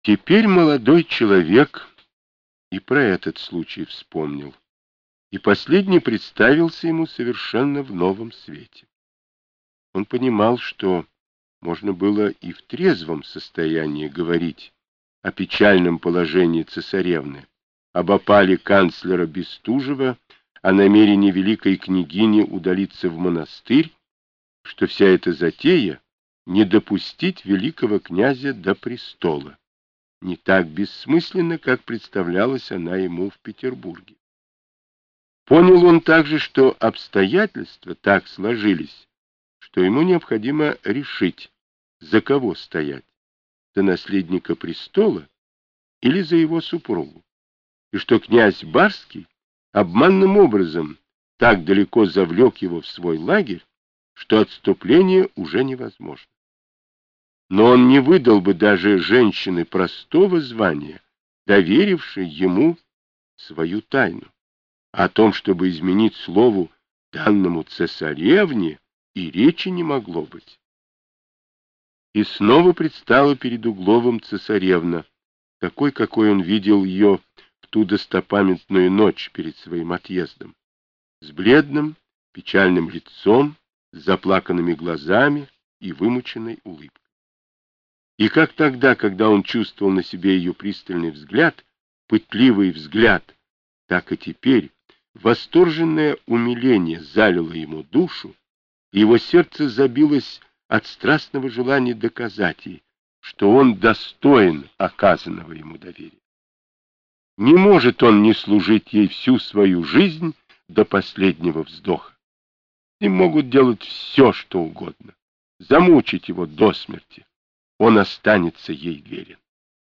Теперь молодой человек и про этот случай вспомнил, и последний представился ему совершенно в новом свете. Он понимал, что можно было и в трезвом состоянии говорить о печальном положении цесаревны, об опале канцлера Бестужева, о намерении великой княгини удалиться в монастырь, что вся эта затея не допустить великого князя до престола не так бессмысленно, как представлялась она ему в Петербурге. Понял он также, что обстоятельства так сложились, что ему необходимо решить, за кого стоять, за наследника престола или за его супругу, и что князь Барский обманным образом так далеко завлек его в свой лагерь, что отступление уже невозможно. Но он не выдал бы даже женщины простого звания, доверившей ему свою тайну. О том, чтобы изменить слову данному цесаревне, и речи не могло быть. И снова предстала перед Угловым цесаревна, такой, какой он видел ее в ту достопамятную ночь перед своим отъездом, с бледным, печальным лицом, с заплаканными глазами и вымученной улыбкой. И как тогда, когда он чувствовал на себе ее пристальный взгляд, пытливый взгляд, так и теперь восторженное умиление залило ему душу, и его сердце забилось от страстного желания доказать ей, что он достоин оказанного ему доверия. Не может он не служить ей всю свою жизнь до последнего вздоха. Им могут делать все, что угодно, замучить его до смерти. Он останется ей верен.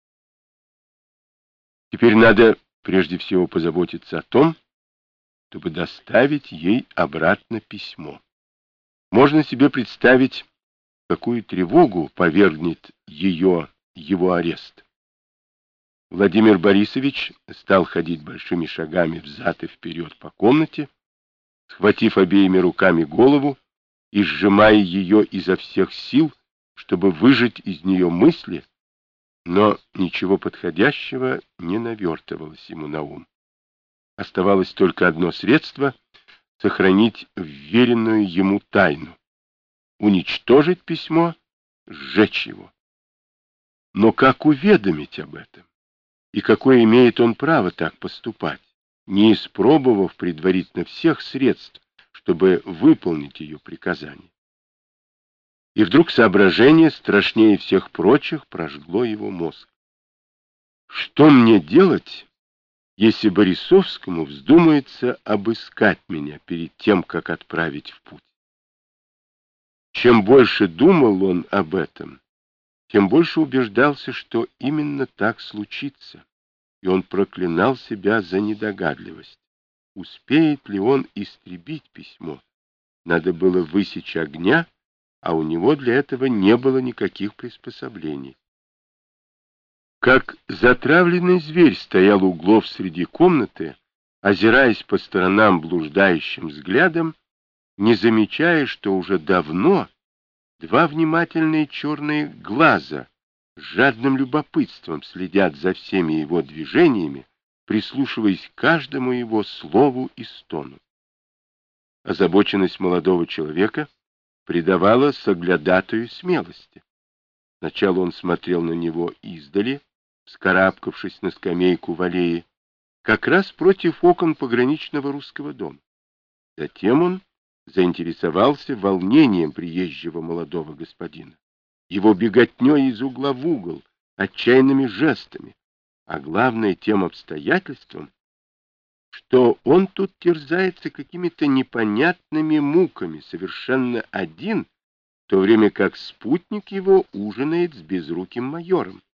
Теперь надо прежде всего позаботиться о том, чтобы доставить ей обратно письмо. Можно себе представить, какую тревогу повергнет его арест. Владимир Борисович стал ходить большими шагами взад и вперед по комнате, схватив обеими руками голову и сжимая ее изо всех сил, чтобы выжать из нее мысли, но ничего подходящего не навертывалось ему на ум. Оставалось только одно средство — сохранить вверенную ему тайну, уничтожить письмо, сжечь его. Но как уведомить об этом? И какое имеет он право так поступать, не испробовав предварительно всех средств, чтобы выполнить ее приказание? И вдруг соображение, страшнее всех прочих, прожгло его мозг. Что мне делать, если Борисовскому вздумается обыскать меня перед тем, как отправить в путь? Чем больше думал он об этом, тем больше убеждался, что именно так случится, и он проклинал себя за недогадливость. Успеет ли он истребить письмо? Надо было высечь огня, а у него для этого не было никаких приспособлений. Как затравленный зверь стоял Углов среди комнаты, озираясь по сторонам блуждающим взглядом, не замечая, что уже давно два внимательные черные глаза с жадным любопытством следят за всеми его движениями, прислушиваясь к каждому его слову и стону. Озабоченность молодого человека придавала соглядатую смелости. Сначала он смотрел на него издали, вскарабкавшись на скамейку в аллее, как раз против окон пограничного русского дома. Затем он заинтересовался волнением приезжего молодого господина, его беготней из угла в угол, отчаянными жестами, а главное тем обстоятельством, что он тут терзается какими-то непонятными муками, совершенно один, в то время как спутник его ужинает с безруким майором.